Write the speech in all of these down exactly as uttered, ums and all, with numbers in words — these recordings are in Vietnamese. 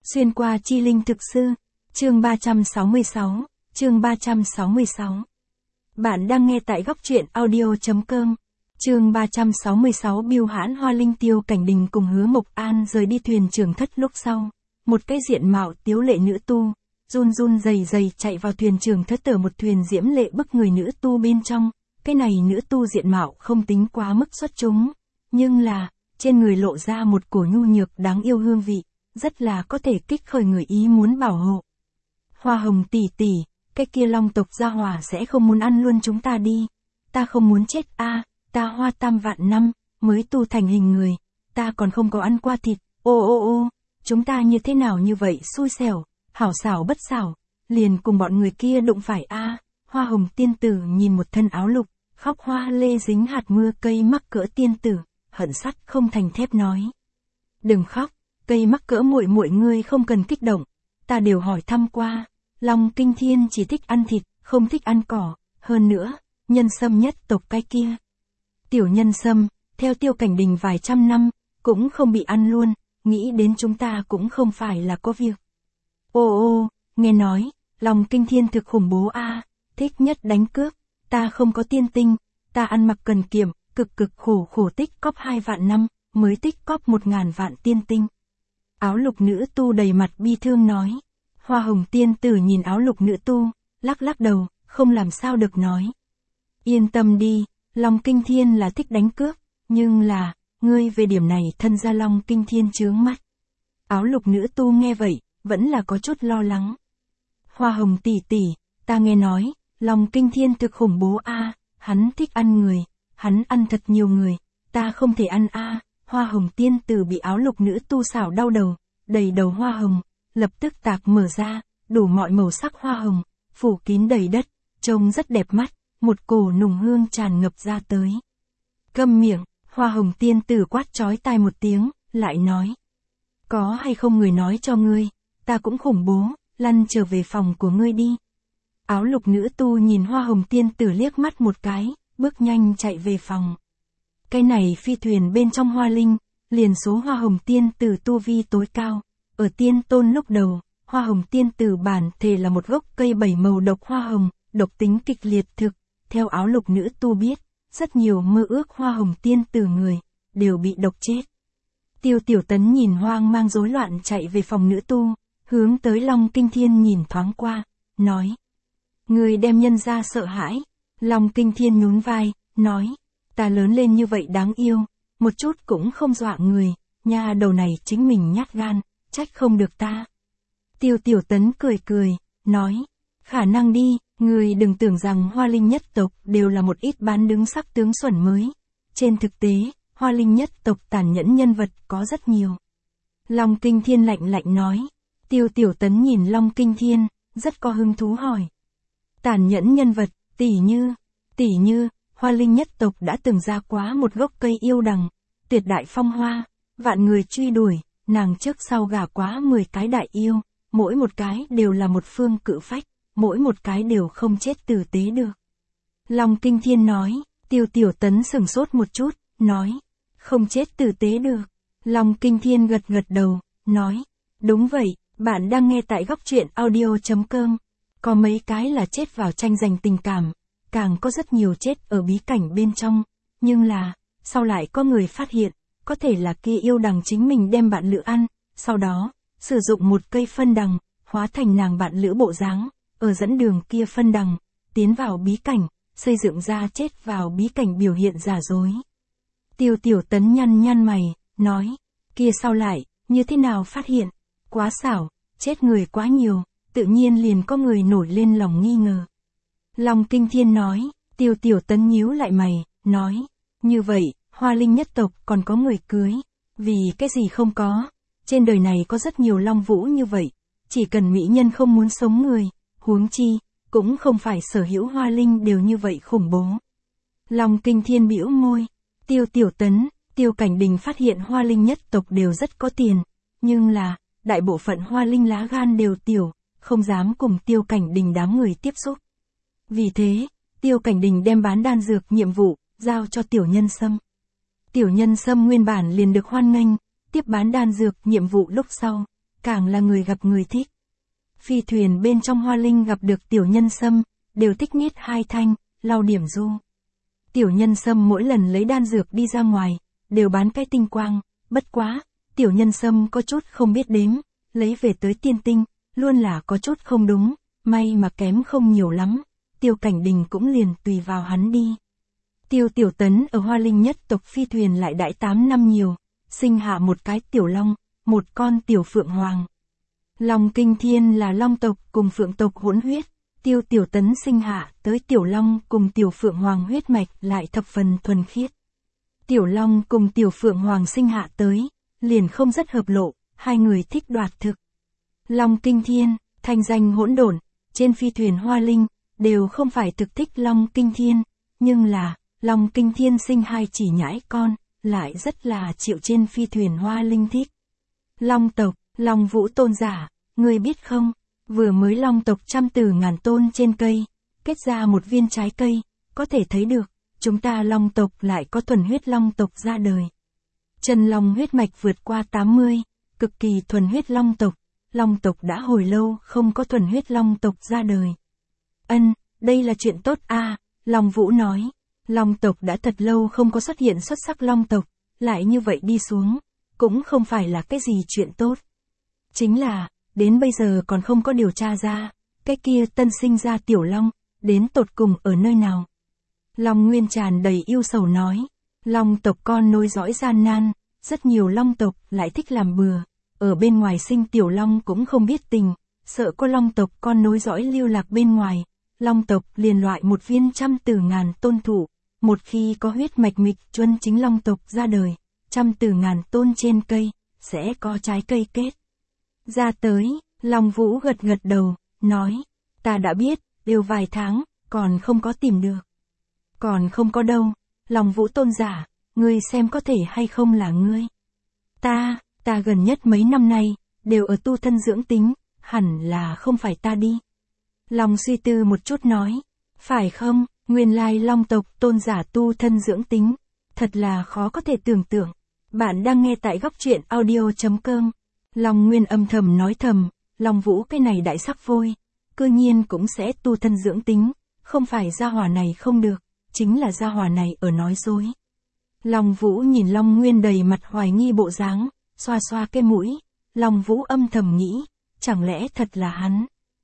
Xuyên qua chi linh thực sư, chương ba trăm sáu mươi sáu, chương ba trăm sáu mươi sáu. Bạn đang nghe tại góc truyện audio.com. Chương ba trăm sáu mươi sáu. Bưu hãn Hoa Linh. Tiêu Cảnh Đình cùng Hứa Mộc An rời đi thuyền trưởng thất lúc sau. Một cái diện mạo tiếu lệ nữ tu, run run rầy rầy chạy vào thuyền trưởng thất, tờ một thuyền diễm lệ bức người nữ tu bên trong. Cái này nữ tu diện mạo không tính quá mức xuất chúng, nhưng là, trên người lộ ra một cổ nhu nhược đáng yêu hương vị, rất là có thể kích khởi người ý muốn bảo hộ. Hoa Hồng tỷ tỷ, cái kia long tộc gia hỏa sẽ không muốn ăn luôn chúng ta đi. Ta không muốn chết a, à, ta Hoa tam vạn năm, mới tu thành hình người, ta còn không có ăn qua thịt, ô ô ô, chúng ta như thế nào như vậy xui xẻo, hảo xảo bất xảo, liền cùng bọn người kia đụng phải a. À. Hoa Hồng tiên tử nhìn một thân áo lục, khóc hoa lê dính hạt mưa cây mắc cỡ tiên tử, hận sắt không thành thép nói. Đừng khóc, cây mắc cỡ muội muội ngươi không cần kích động, ta đều hỏi thăm qua, Long Kinh Thiên chỉ thích ăn thịt, không thích ăn cỏ, hơn nữa, nhân sâm nhất tộc cái kia. Tiểu nhân sâm, theo Tiêu Cảnh Đình vài trăm năm, cũng không bị ăn luôn, nghĩ đến chúng ta cũng không phải là có việc. Ô ô, nghe nói, Long Kinh Thiên thực khủng bố a, à, thích nhất đánh cướp, ta không có tiên tinh, ta ăn mặc cần kiệm, cực cực khổ khổ tích cóp hai vạn năm, mới tích cóp một ngàn vạn tiên tinh. Áo lục nữ tu đầy mặt bi thương nói. Hoa Hồng tiên tử nhìn áo lục nữ tu, lắc lắc đầu, không làm sao được nói. Yên tâm đi, Long Kinh Thiên là thích đánh cướp, nhưng là, ngươi về điểm này thân ra Long Kinh Thiên chướng mắt. Áo lục nữ tu nghe vậy, vẫn là có chút lo lắng. Hoa Hồng tỷ tỷ, ta nghe nói, Long Kinh Thiên thực khủng bố a, à, hắn thích ăn người, hắn ăn thật nhiều người, ta không thể ăn a. À. Hoa Hồng tiên tử bị áo lục nữ tu xảo đau đầu, đầy đầu hoa hồng, lập tức tạc mở ra, đủ mọi màu sắc hoa hồng, phủ kín đầy đất, trông rất đẹp mắt, một cổ nùng hương tràn ngập ra tới. Câm miệng, Hoa Hồng tiên tử quát chói tai một tiếng, lại nói. Có hay không người nói cho ngươi, ta cũng khủng bố, lăn trở về phòng của ngươi đi. Áo lục nữ tu nhìn Hoa Hồng tiên tử liếc mắt một cái, bước nhanh chạy về phòng. Cái này phi thuyền bên trong Hoa Linh, liền số Hoa Hồng tiên tử tu vi tối cao. Ở tiên tôn lúc đầu, Hoa Hồng tiên tử bản thể là một gốc cây bảy màu độc hoa hồng, độc tính kịch liệt thực. Theo áo lục nữ tu biết, rất nhiều mơ ước Hoa Hồng tiên tử người, đều bị độc chết. Tiêu Tiểu Tấn nhìn hoang mang rối loạn chạy về phòng nữ tu, hướng tới Long Kinh Thiên nhìn thoáng qua, nói. Người đem nhân ra sợ hãi. Long Kinh Thiên nhún vai, nói. Ta lớn lên như vậy đáng yêu, một chút cũng không dọa người, nha đầu này chính mình nhát gan, trách không được ta. Tiêu Tiểu Tấn cười cười, nói, khả năng đi, người đừng tưởng rằng Hoa Linh nhất tộc đều là một ít bán đứng sắc tướng xuẩn mới. Trên thực tế, Hoa Linh nhất tộc tàn nhẫn nhân vật có rất nhiều. Long Kinh Thiên lạnh lạnh nói, Tiêu Tiểu Tấn nhìn Long Kinh Thiên, rất có hứng thú hỏi. Tàn nhẫn nhân vật, tỉ như, tỉ như, Hoa Linh nhất tộc đã từng ra quá một gốc cây yêu đằng, tuyệt đại phong hoa, vạn người truy đuổi, nàng trước sau gả quá mười cái đại yêu, mỗi một cái đều là một phương cự phách, mỗi một cái đều không chết tử tế được. Long Kinh Thiên nói, Tiêu Tiểu Tấn sửng sốt một chút, nói, không chết tử tế được. Long Kinh Thiên gật gật đầu, nói, đúng vậy, bạn đang nghe tại góc truyện audio.com, có mấy cái là chết vào tranh giành tình cảm. Càng có rất nhiều chết ở bí cảnh bên trong, nhưng là, sau lại có người phát hiện, có thể là kia yêu đằng chính mình đem bạn lữ ăn, sau đó, sử dụng một cây phân đằng, hóa thành nàng bạn lữ bộ dáng, ở dẫn đường kia phân đằng, tiến vào bí cảnh, xây dựng ra chết vào bí cảnh biểu hiện giả dối. Tiêu Tiểu Tấn nhăn nhăn mày, nói, kia sau lại, như thế nào phát hiện, quá xảo, chết người quá nhiều, tự nhiên liền có người nổi lên lòng nghi ngờ. Long Kinh Thiên nói, Tiêu Tiểu Tấn nhíu lại mày, nói, như vậy, Hoa Linh nhất tộc còn có người cưới, vì cái gì không có, trên đời này có rất nhiều long vũ như vậy, chỉ cần mỹ nhân không muốn sống người, huống chi, cũng không phải sở hữu Hoa Linh đều như vậy khủng bố. Long Kinh Thiên bĩu môi, Tiêu Tiểu Tấn, Tiêu Cảnh Đình phát hiện Hoa Linh nhất tộc đều rất có tiền, nhưng là, đại bộ phận Hoa Linh lá gan đều tiểu, không dám cùng Tiêu Cảnh Đình đám người tiếp xúc. Vì thế, Tiêu Cảnh Đình đem bán đan dược nhiệm vụ, giao cho Tiểu Nhân Sâm. Tiểu Nhân Sâm nguyên bản liền được hoan nghênh, tiếp bán đan dược nhiệm vụ lúc sau, càng là người gặp người thích. Phi thuyền bên trong Hoa Linh gặp được Tiểu Nhân Sâm, đều thích niết hai thanh, lau điểm du. Tiểu Nhân Sâm mỗi lần lấy đan dược đi ra ngoài, đều bán cái tinh quang, bất quá, Tiểu Nhân Sâm có chút không biết đếm, lấy về tới tiên tinh, luôn là có chút không đúng, may mà kém không nhiều lắm, Tiêu Cảnh Đình cũng liền tùy vào hắn đi. Tiêu Tiểu Tấn ở Hoa Linh nhất tộc phi thuyền lại đãi tám năm nhiều, sinh hạ một cái tiểu long, một con tiểu phượng hoàng. Long Kinh Thiên là long tộc cùng phượng tộc hỗn huyết, Tiêu Tiểu Tấn sinh hạ tới tiểu long cùng tiểu phượng hoàng huyết mạch lại thập phần thuần khiết. Tiểu long cùng tiểu phượng hoàng sinh hạ tới, liền không rất hợp lộ, hai người thích đoạt thực. Long Kinh Thiên, thanh danh hỗn độn, trên phi thuyền Hoa Linh, đều không phải thực thích Long Kinh Thiên, nhưng là, Long Kinh Thiên sinh hai chỉ nhãi con, lại rất là chịu trên phi thuyền Hoa Linh thích. Long tộc, Long Vũ tôn giả, ngươi biết không, vừa mới Long tộc trăm từ ngàn tôn trên cây, kết ra một viên trái cây, có thể thấy được, chúng ta Long tộc lại có thuần huyết Long tộc ra đời. Chân Long huyết mạch vượt qua tám mươi, cực kỳ thuần huyết Long tộc, Long tộc đã hồi lâu không có thuần huyết Long tộc ra đời. Ân, đây là chuyện tốt a, à, Long Vũ nói. Long tộc đã thật lâu không có xuất hiện xuất sắc Long tộc, lại như vậy đi xuống, cũng không phải là cái gì chuyện tốt. Chính là, đến bây giờ còn không có điều tra ra, cái kia tân sinh ra tiểu Long, đến tột cùng ở nơi nào. Long Nguyên tràn đầy yêu sầu nói, Long tộc con nối dõi gian nan, rất nhiều Long tộc lại thích làm bừa, ở bên ngoài sinh tiểu Long cũng không biết tình, sợ có Long tộc con nối dõi lưu lạc bên ngoài, Long tộc liền loại một viên trăm từ ngàn tôn thụ. Một khi có huyết mạch mịch chuân chính Long tộc ra đời, trăm từ ngàn tôn trên cây, sẽ có trái cây kết. Ra tới, Long Vũ gật gật đầu, nói, ta đã biết, đều vài tháng, còn không có tìm được. Còn không có đâu, Long Vũ tôn giả, ngươi xem có thể hay không là ngươi. Ta, ta gần nhất mấy năm nay, đều ở tu thân dưỡng tính, hẳn là không phải ta đi. Long suy tư một chút nói, phải không? Nguyên lai Long tộc tôn giả tu thân dưỡng tính, thật là khó có thể tưởng tượng. Bạn đang nghe tại góc truyện audio chấm com. Long Nguyên âm thầm nói thầm, Long Vũ cái này đại sắc phôi, cư nhiên cũng sẽ tu thân dưỡng tính, không phải gia hỏa này không được, chính là gia hỏa này ở nói dối. Long Vũ nhìn Long Nguyên đầy mặt hoài nghi bộ dáng, xoa xoa cái mũi, Long Vũ âm thầm nghĩ, chẳng lẽ thật là hắn.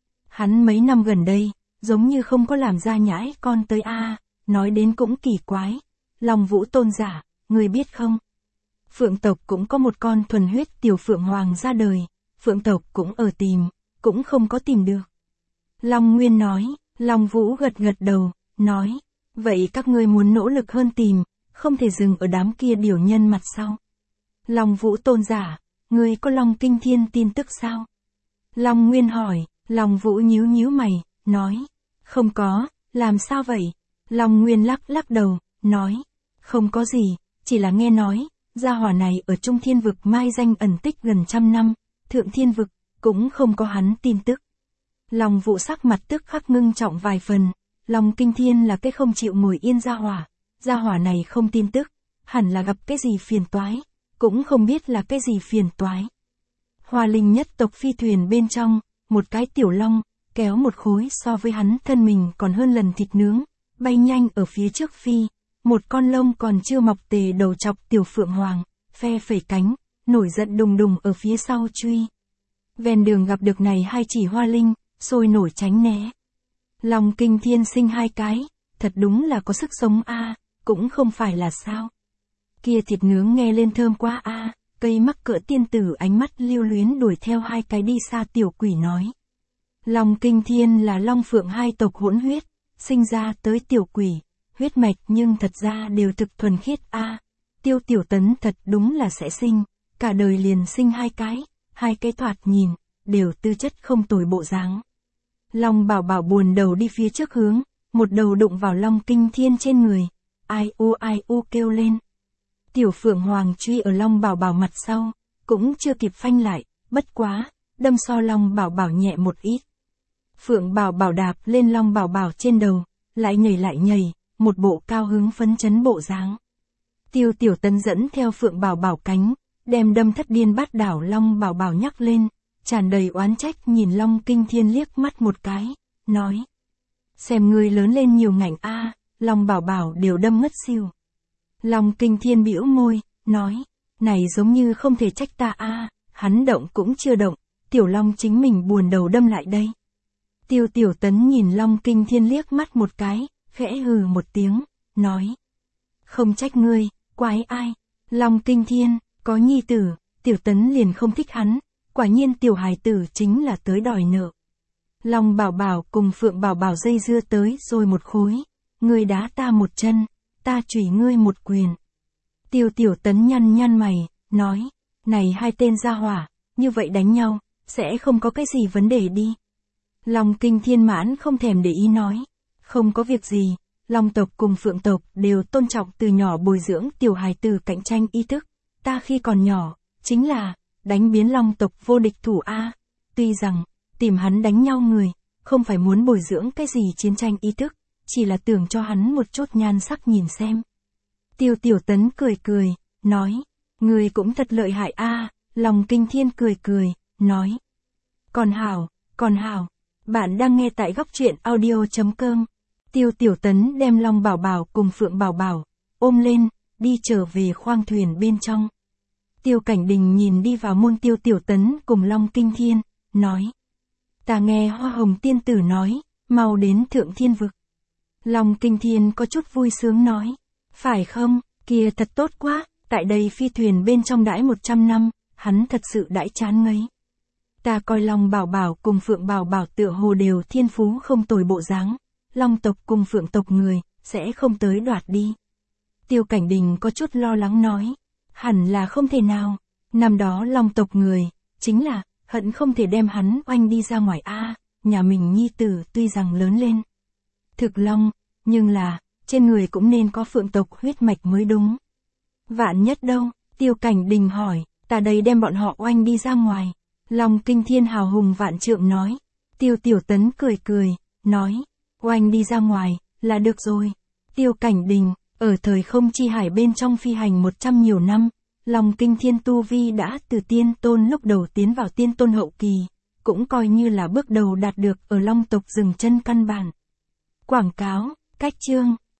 Hắn mấy năm gần đây, giống như không có làm ra nhãi con tới a, à, nói đến cũng kỳ quái. Long Vũ tôn giả, người biết không? Phượng tộc cũng có một con thuần huyết tiểu phượng hoàng ra đời, Phượng tộc cũng ở tìm, cũng không có tìm được. Long Nguyên nói, Long Vũ gật gật đầu, nói, vậy các ngươi muốn nỗ lực hơn tìm, không thể dừng ở đám kia điều nhân mặt sau. Long Vũ tôn giả, ngươi có Long Kinh Thiên tin tức sao? Long Nguyên hỏi, Long Vũ nhíu nhíu mày, nói, không có, làm sao vậy? Long Nguyên lắc lắc đầu, nói, không có gì, chỉ là nghe nói, gia hỏa này ở Trung Thiên Vực mai danh ẩn tích gần trăm năm, Thượng Thiên Vực, cũng không có hắn tin tức. Long Vũ sắc mặt tức khắc ngưng trọng vài phần, Long Kinh Thiên là cái không chịu ngồi yên gia hỏa, gia hỏa này không tin tức, hẳn là gặp cái gì phiền toái, cũng không biết là cái gì phiền toái. Hoa Linh nhất tộc phi thuyền bên trong, một cái tiểu long, kéo một khối so với hắn thân mình còn hơn lần thịt nướng, bay nhanh ở phía trước phi, một con lông còn chưa mọc tề đầu chọc tiểu phượng hoàng, phe phẩy cánh, nổi giận đùng đùng ở phía sau truy. Ven đường gặp được này hai chỉ Hoa Linh, sôi nổi tránh né. Long Kinh Thiên sinh hai cái, thật đúng là có sức sống a, à, cũng không phải là sao. Kia thịt nướng nghe lên thơm quá a, à, cây mắc cỡ tiên tử ánh mắt lưu luyến đuổi theo hai cái đi xa tiểu quỷ nói. Long Kinh Thiên là Long Phượng hai tộc hỗn huyết, sinh ra tới tiểu quỷ, huyết mạch nhưng thật ra đều thực thuần khiết a. À, Tiêu Tiểu Tấn thật đúng là sẽ sinh, cả đời liền sinh hai cái, hai cái thoạt nhìn, đều tư chất không tồi bộ dáng. Long Bảo Bảo buồn đầu đi phía trước hướng, một đầu đụng vào Long Kinh Thiên trên người, ai u ai u kêu lên. Tiểu Phượng Hoàng truy ở Long Bảo Bảo mặt sau, cũng chưa kịp phanh lại, bất quá, đâm so Long Bảo Bảo nhẹ một ít. Phượng Bảo Bảo đạp lên Long Bảo Bảo trên đầu, lại nhảy lại nhảy, một bộ cao hứng phấn chấn bộ dáng. Tiêu Tiểu Tấn dẫn theo Phượng Bảo Bảo cánh, đem đâm thất điên bát đảo Long Bảo Bảo nhắc lên, tràn đầy oán trách nhìn Long Kinh Thiên liếc mắt một cái, nói. Xem ngươi lớn lên nhiều ngảnh a, Long Bảo Bảo đều đâm ngất xỉu. Long Kinh Thiên bĩu môi, nói, này giống như không thể trách ta a, hắn động cũng chưa động, Tiểu Long chính mình buồn đầu đâm lại đây. Tiêu Tiểu Tấn nhìn Long Kinh Thiên liếc mắt một cái, khẽ hừ một tiếng, nói. Không trách ngươi, quái ai, Long Kinh Thiên, có nhi tử, Tiểu Tấn liền không thích hắn, quả nhiên tiểu hài tử chính là tới đòi nợ. Long Bảo Bảo cùng Phượng Bảo Bảo dây dưa tới rồi một khối, ngươi đá ta một chân, ta chủy ngươi một quyền. Tiêu Tiểu Tấn nhăn nhăn mày, nói, này hai tên gia hỏa, như vậy đánh nhau, sẽ không có cái gì vấn đề đi. Long Kinh Thiên mãn không thèm để ý nói, không có việc gì, Long tộc cùng Phượng tộc đều tôn trọng từ nhỏ bồi dưỡng tiểu hài tử cạnh tranh ý thức, ta khi còn nhỏ, chính là, đánh biến Long tộc vô địch thủ A, tuy rằng, tìm hắn đánh nhau người, không phải muốn bồi dưỡng cái gì chiến tranh ý thức, chỉ là tưởng cho hắn một chút nhan sắc nhìn xem. Tiêu Tiểu Tấn cười cười, nói, người cũng thật lợi hại A, Long Kinh Thiên cười cười, nói. Còn hảo, còn hảo, bạn đang nghe tại góc truyện audio chấm com. Tiêu Tiểu Tấn đem Long Bảo Bảo cùng Phượng Bảo Bảo, ôm lên, đi trở về khoang thuyền bên trong. Tiêu Cảnh Đình nhìn đi vào môn Tiêu Tiểu Tấn cùng Long Kinh Thiên, nói. Ta nghe Hoa Hồng Tiên Tử nói, mau đến Thượng Thiên Vực. Long Kinh Thiên có chút vui sướng nói. Phải không, kia thật tốt quá, tại đây phi thuyền bên trong đãi một trăm năm, hắn thật sự đãi chán ngấy. Ta coi Long Bảo Bảo cùng Phượng Bảo Bảo tựa hồ đều thiên phú không tồi bộ dáng, Long tộc cùng Phượng tộc người, sẽ không tới đoạt đi. Tiêu Cảnh Đình có chút lo lắng nói. Hẳn là không thể nào, năm đó Long tộc người, chính là, hận không thể đem hắn oanh đi ra ngoài a, nhà mình nhi tử tuy rằng lớn lên. Thực Long, nhưng là, trên người cũng nên có Phượng tộc huyết mạch mới đúng. Vạn nhất đâu, Tiêu Cảnh Đình hỏi, ta đây đem bọn họ oanh đi ra ngoài. Long Kinh Thiên hào hùng vạn trượng nói. Tiêu Tiểu Tấn cười cười, nói, oanh đi ra ngoài, là được rồi. Tiêu Cảnh Đình, ở thời không chi hải bên trong phi hành một trăm nhiều năm, Long Kinh Thiên tu vi đã từ tiên tôn lúc đầu tiến vào tiên tôn hậu kỳ, cũng coi như là bước đầu đạt được ở Long tộc dừng chân căn bản. Quảng cáo, cách chương.